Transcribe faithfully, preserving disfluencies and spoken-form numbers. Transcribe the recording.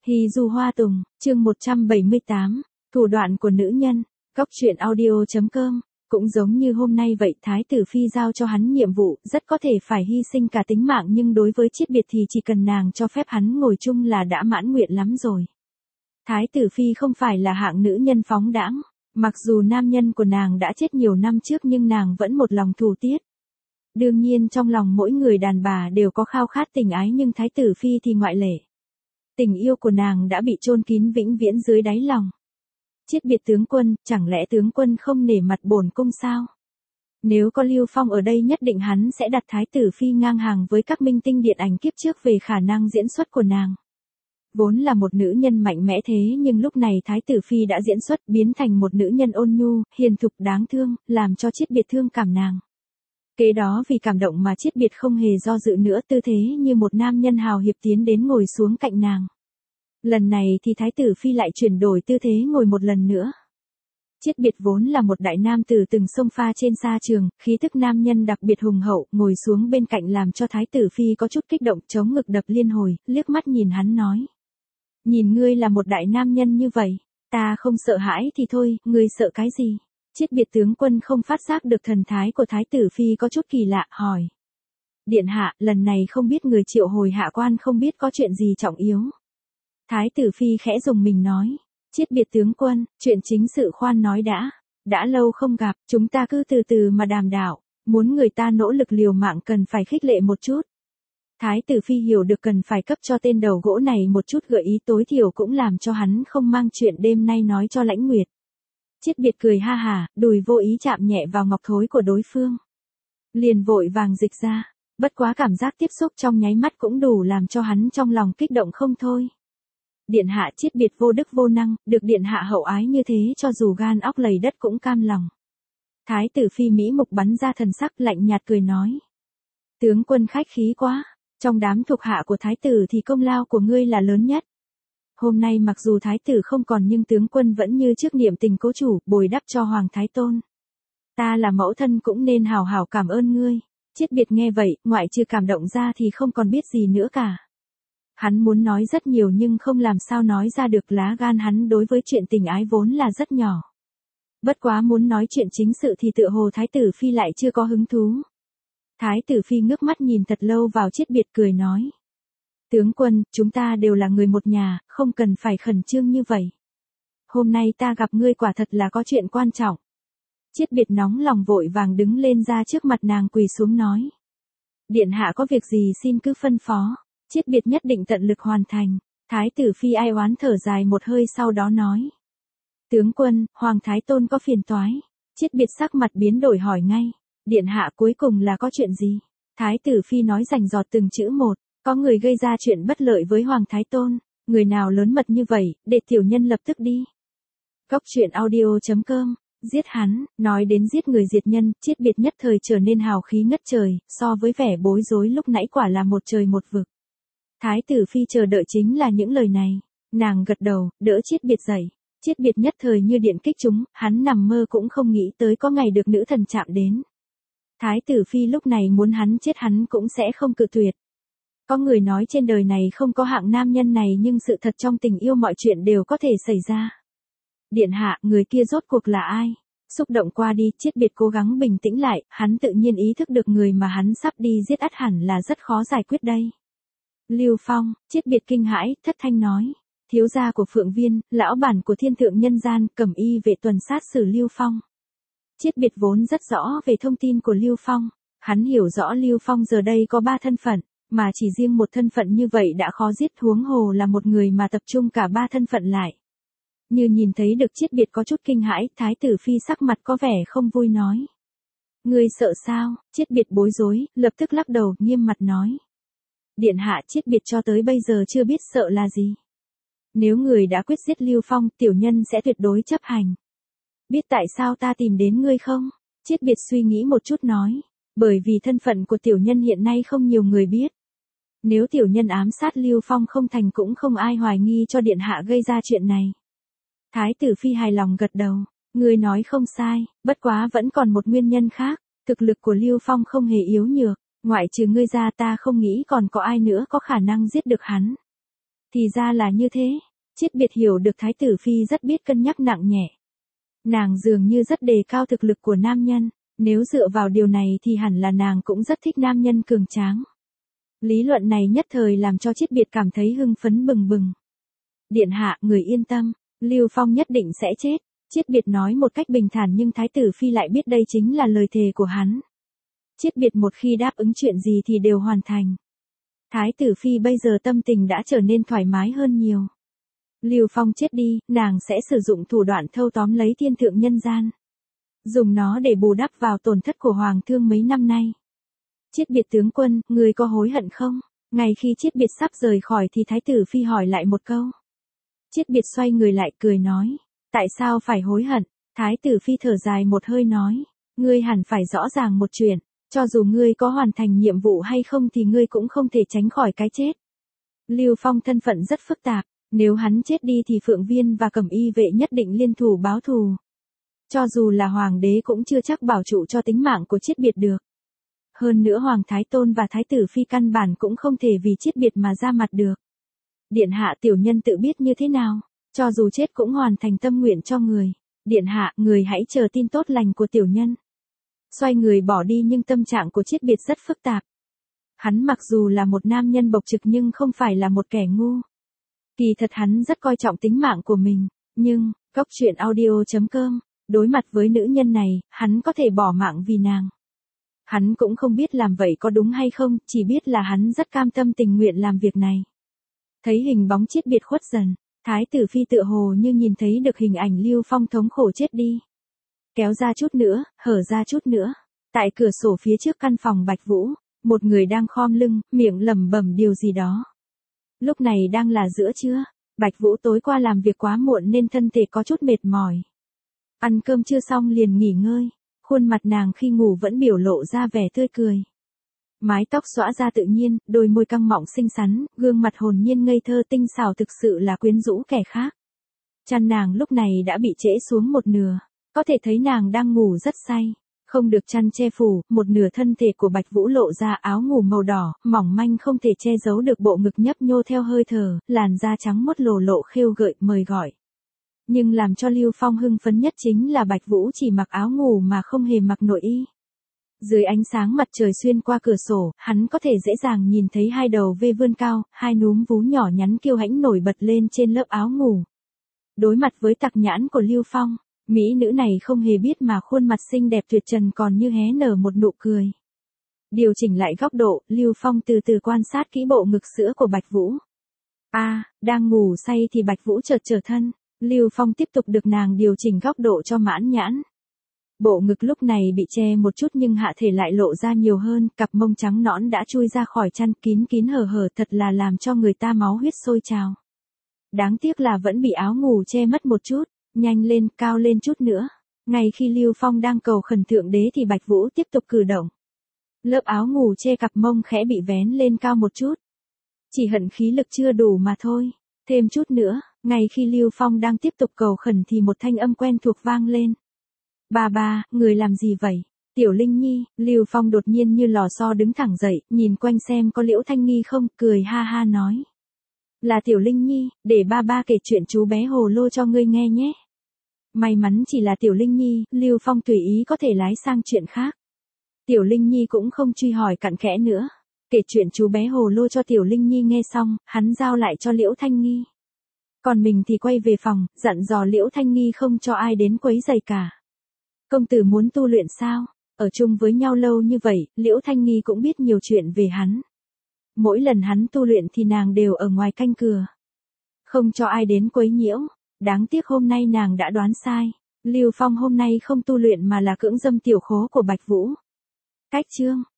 Hì dù hoa tùng, chương một trăm bảy mươi tám, thủ đoạn của nữ nhân, góc truyện audio chấm com. Cũng giống như hôm nay vậy, Thái tử Phi giao cho hắn nhiệm vụ, rất có thể phải hy sinh cả tính mạng, nhưng đối với Chiết Biệt thì chỉ cần nàng cho phép hắn ngồi chung là đã mãn nguyện lắm rồi. Thái tử Phi không phải là hạng nữ nhân phóng đãng, mặc dù nam nhân của nàng đã chết nhiều năm trước nhưng nàng vẫn một lòng thù tiết. Đương nhiên trong lòng mỗi người đàn bà đều có khao khát tình ái, nhưng Thái tử Phi thì ngoại lệ. Tình yêu của nàng đã bị chôn kín vĩnh viễn dưới đáy lòng. Chiết Biệt tướng quân, chẳng lẽ tướng quân không nể mặt bổn cung sao? Nếu có Lưu Phong ở đây nhất định hắn sẽ đặt Thái tử Phi ngang hàng với các minh tinh điện ảnh kiếp trước về khả năng diễn xuất của nàng. Vốn là một nữ nhân mạnh mẽ thế nhưng lúc này Thái tử Phi đã diễn xuất biến thành một nữ nhân ôn nhu, hiền thục đáng thương, làm cho Chiết Biệt thương cảm nàng. Kế đó vì cảm động mà Chiết Biệt không hề do dự nữa, tư thế như một nam nhân hào hiệp tiến đến ngồi xuống cạnh nàng. Lần này thì Thái tử Phi lại chuyển đổi tư thế ngồi một lần nữa. Chiết Biệt vốn là một đại nam tử từng xông pha trên sa trường, khí thức nam nhân đặc biệt hùng hậu, ngồi xuống bên cạnh làm cho Thái tử Phi có chút kích động, chống ngực đập liên hồi, liếc mắt nhìn hắn nói. Nhìn ngươi là một đại nam nhân như vậy, ta không sợ hãi thì thôi, ngươi sợ cái gì? Chiết Biệt tướng quân không phát giác được thần thái của Thái tử Phi có chút kỳ lạ, hỏi. Điện hạ, lần này không biết người triệu hồi hạ quan không biết có chuyện gì trọng yếu. Thái tử Phi khẽ dùng mình nói. Chiết Biệt tướng quân, chuyện chính sự khoan nói đã. Đã lâu không gặp, chúng ta cứ từ từ mà đàm đạo. Muốn người ta nỗ lực liều mạng cần phải khích lệ một chút. Thái tử Phi hiểu được cần phải cấp cho tên đầu gỗ này một chút gợi ý, tối thiểu cũng làm cho hắn không mang chuyện đêm nay nói cho Lãnh Nguyệt. Chiết Biệt cười ha hả, đùi vô ý chạm nhẹ vào ngọc thối của đối phương. Liền vội vàng dịch ra, bất quá cảm giác tiếp xúc trong nháy mắt cũng đủ làm cho hắn trong lòng kích động không thôi. Điện hạ, Chiết Biệt vô đức vô năng, được điện hạ hậu ái như thế cho dù gan óc lầy đất cũng cam lòng. Thái tử Phi mỹ mục bắn ra thần sắc lạnh nhạt cười nói. Tướng quân khách khí quá, trong đám thuộc hạ của thái tử thì công lao của ngươi là lớn nhất. Hôm nay mặc dù thái tử không còn nhưng tướng quân vẫn như trước niệm tình cố chủ, bồi đắp cho Hoàng Thái Tôn. Ta là mẫu thân cũng nên hào hào cảm ơn ngươi. Chiết Biệt nghe vậy, ngoại trừ cảm động ra thì không còn biết gì nữa cả. Hắn muốn nói rất nhiều nhưng không làm sao nói ra được, lá gan hắn đối với chuyện tình ái vốn là rất nhỏ. Bất quá muốn nói chuyện chính sự thì tựa hồ Thái tử Phi lại chưa có hứng thú. Thái tử Phi ngước mắt nhìn thật lâu vào Chiết Biệt cười nói. Tướng quân, chúng ta đều là người một nhà, không cần phải khẩn trương như vậy. Hôm nay ta gặp ngươi quả thật là có chuyện quan trọng. Chiết Biệt nóng lòng vội vàng đứng lên ra trước mặt nàng quỳ xuống nói. Điện hạ có việc gì xin cứ phân phó. Chiết Biệt nhất định tận lực hoàn thành. Thái tử Phi ai oán thở dài một hơi sau đó nói. Tướng quân, Hoàng Thái Tôn có phiền toái. Chiết Biệt sắc mặt biến đổi hỏi ngay. Điện hạ cuối cùng là có chuyện gì? Thái tử Phi nói rành rọt từng chữ một. Có người gây ra chuyện bất lợi với Hoàng Thái Tôn. Người nào lớn mật như vậy, để tiểu nhân lập tức đi. Góc truyện audio chấm com. Giết hắn, nói đến giết người diệt nhân, Chiết Biệt nhất thời trở nên hào khí ngất trời, so với vẻ bối rối lúc nãy quả là một trời một vực. Thái tử Phi chờ đợi chính là những lời này. Nàng gật đầu, đỡ Chiết Biệt dậy. Chiết Biệt nhất thời như điện kích chúng, hắn nằm mơ cũng không nghĩ tới có ngày được nữ thần chạm đến. Thái tử Phi lúc này muốn hắn chết hắn cũng sẽ không cự tuyệt. Có người nói trên đời này không có hạng nam nhân này nhưng sự thật trong tình yêu mọi chuyện đều có thể xảy ra. Điện hạ, người kia rốt cuộc là ai? Xúc động qua đi, Chiết Biệt cố gắng bình tĩnh lại, hắn tự nhiên ý thức được người mà hắn sắp đi giết ắt hẳn là rất khó giải quyết đây. Lưu Phong, Chiết Biệt kinh hãi, thất thanh nói. Thiếu gia của Phượng Viên, lão bản của thiên thượng nhân gian, cẩm y vệ tuần sát xử Lưu Phong. Chiết Biệt vốn rất rõ về thông tin của Lưu Phong. Hắn hiểu rõ Lưu Phong giờ đây có ba thân phận, mà chỉ riêng một thân phận như vậy đã khó giết, huống hồ là một người mà tập trung cả ba thân phận lại. Như nhìn thấy được Chiết Biệt có chút kinh hãi, Thái tử Phi sắc mặt có vẻ không vui nói. Ngươi sợ sao? Chiết Biệt bối rối, lập tức lắc đầu, nghiêm mặt nói. Điện hạ, Chiết Biệt cho tới bây giờ chưa biết sợ là gì. Nếu người đã quyết giết Lưu Phong, tiểu nhân sẽ tuyệt đối chấp hành. Biết tại sao ta tìm đến ngươi không? Chiết Biệt suy nghĩ một chút nói. Bởi vì thân phận của tiểu nhân hiện nay không nhiều người biết. Nếu tiểu nhân ám sát Lưu Phong không thành cũng không ai hoài nghi cho điện hạ gây ra chuyện này. Thái tử Phi hài lòng gật đầu. Ngươi nói không sai, bất quá vẫn còn một nguyên nhân khác. Thực lực của Lưu Phong không hề yếu nhược. Ngoại trừ ngươi ra ta không nghĩ còn có ai nữa có khả năng giết được hắn. Thì ra là như thế. Chiết Biệt hiểu được Thái tử Phi rất biết cân nhắc nặng nhẹ. Nàng dường như rất đề cao thực lực của nam nhân, nếu dựa vào điều này thì hẳn là nàng cũng rất thích nam nhân cường tráng. Lý luận này nhất thời làm cho Chiết Biệt cảm thấy hưng phấn bừng bừng. Điện hạ, người yên tâm, Lưu Phong nhất định sẽ chết. Chiết Biệt nói một cách bình thản nhưng Thái tử Phi lại biết đây chính là lời thề của hắn. Chiết Biệt một khi đáp ứng chuyện gì thì đều hoàn thành. Thái tử Phi bây giờ tâm tình đã trở nên thoải mái hơn nhiều. Lưu Phong chết đi, nàng sẽ sử dụng thủ đoạn thâu tóm lấy thiên thượng nhân gian. Dùng nó để bù đắp vào tổn thất của Hoàng thương mấy năm nay. Chiết Biệt tướng quân, người có hối hận không? Ngay khi Chiết Biệt sắp rời khỏi thì Thái tử Phi hỏi lại một câu. Chiết Biệt xoay người lại cười nói. Tại sao phải hối hận? Thái tử Phi thở dài một hơi nói. Ngươi hẳn phải rõ ràng một chuyện. Cho dù ngươi có hoàn thành nhiệm vụ hay không thì ngươi cũng không thể tránh khỏi cái chết. Lưu Phong thân phận rất phức tạp. Nếu hắn chết đi thì Phượng Viên và Cẩm Y vệ nhất định liên thủ báo thù. Cho dù là hoàng đế cũng chưa chắc bảo trụ cho tính mạng của Chiết Biệt được. Hơn nữa Hoàng Thái Tôn và Thái tử Phi căn bản cũng không thể vì Chiết Biệt mà ra mặt được. Điện hạ, tiểu nhân tự biết như thế nào, cho dù chết cũng hoàn thành tâm nguyện cho người. Điện hạ, người hãy chờ tin tốt lành của tiểu nhân. Xoay người bỏ đi nhưng tâm trạng của Chiết Biệt rất phức tạp. Hắn mặc dù là một nam nhân bộc trực nhưng không phải là một kẻ ngu. Kỳ thật hắn rất coi trọng tính mạng của mình, nhưng, Cốc Truyện Audio chấm com, đối mặt với nữ nhân này, hắn có thể bỏ mạng vì nàng. Hắn cũng không biết làm vậy có đúng hay không, chỉ biết là hắn rất cam tâm tình nguyện làm việc này. Thấy hình bóng Chiết Biệt khuất dần, Thái tử Phi tựa hồ như nhìn thấy được hình ảnh Lưu Phong thống khổ chết đi. Kéo ra chút nữa, hở ra chút nữa. Tại cửa sổ phía trước căn phòng Bạch Vũ, một người đang khom lưng, miệng lẩm bẩm điều gì đó. Lúc này đang là giữa trưa, Bạch Vũ tối qua làm việc quá muộn nên thân thể có chút mệt mỏi. Ăn cơm chưa xong liền nghỉ ngơi, khuôn mặt nàng khi ngủ vẫn biểu lộ ra vẻ tươi cười. Mái tóc xõa ra tự nhiên, đôi môi căng mọng xinh xắn, gương mặt hồn nhiên ngây thơ tinh xảo thực sự là quyến rũ kẻ khác. Chăn nàng lúc này đã bị trễ xuống một nửa, có thể thấy nàng đang ngủ rất say. Không được chăn che phủ, một nửa thân thể của Bạch Vũ lộ ra áo ngủ màu đỏ, mỏng manh không thể che giấu được bộ ngực nhấp nhô theo hơi thở, làn da trắng muốt lồ lộ khêu gợi mời gọi. Nhưng làm cho Lưu Phong hưng phấn nhất chính là Bạch Vũ chỉ mặc áo ngủ mà không hề mặc nội y. Dưới ánh sáng mặt trời xuyên qua cửa sổ, hắn có thể dễ dàng nhìn thấy hai đầu vê vươn cao, hai núm vú nhỏ nhắn kiêu hãnh nổi bật lên trên lớp áo ngủ. Đối mặt với tặc nhãn của Lưu Phong, mỹ nữ này không hề biết mà khuôn mặt xinh đẹp tuyệt trần còn như hé nở một nụ cười. Điều chỉnh lại góc độ, Lưu Phong từ từ quan sát kỹ bộ ngực sữa của Bạch Vũ. A, à, đang ngủ say thì Bạch Vũ chợt trở thân, Lưu Phong tiếp tục được nàng điều chỉnh góc độ cho mãn nhãn. Bộ ngực lúc này bị che một chút nhưng hạ thể lại lộ ra nhiều hơn, cặp mông trắng nõn đã chui ra khỏi chăn kín kín hở hở thật là làm cho người ta máu huyết sôi trào. Đáng tiếc là vẫn bị áo ngủ che mất một chút. Nhanh lên, cao lên chút nữa. Ngay khi Lưu Phong đang cầu khẩn thượng đế thì Bạch Vũ tiếp tục cử động. Lớp áo ngủ che cặp mông khẽ bị vén lên cao một chút. Chỉ hận khí lực chưa đủ mà thôi. Thêm chút nữa, ngay khi Lưu Phong đang tiếp tục cầu khẩn thì một thanh âm quen thuộc vang lên. Ba ba, người làm gì vậy? Tiểu Linh Nhi, Lưu Phong đột nhiên như lò xo đứng thẳng dậy, nhìn quanh xem có Liễu Thanh Nghi không, cười ha ha nói. Là Tiểu Linh Nhi, để ba ba kể chuyện chú bé hồ lô cho ngươi nghe nhé. May mắn chỉ là Tiểu Linh Nhi, Lưu Phong tùy ý có thể lái sang chuyện khác. Tiểu Linh Nhi cũng không truy hỏi cặn kẽ nữa. Kể chuyện chú bé hồ lô cho Tiểu Linh Nhi nghe xong, hắn giao lại cho Liễu Thanh Nghi. Còn mình thì quay về phòng, dặn dò Liễu Thanh Nghi không cho ai đến quấy rầy cả. Công tử muốn tu luyện sao? Ở chung với nhau lâu như vậy, Liễu Thanh Nghi cũng biết nhiều chuyện về hắn. Mỗi lần hắn tu luyện thì nàng đều ở ngoài canh cửa. Không cho ai đến quấy nhiễu. Đáng tiếc hôm nay nàng đã đoán sai. Lưu Phong hôm nay không tu luyện mà là cưỡng dâm tiểu khố của Bạch Vũ. Cách chương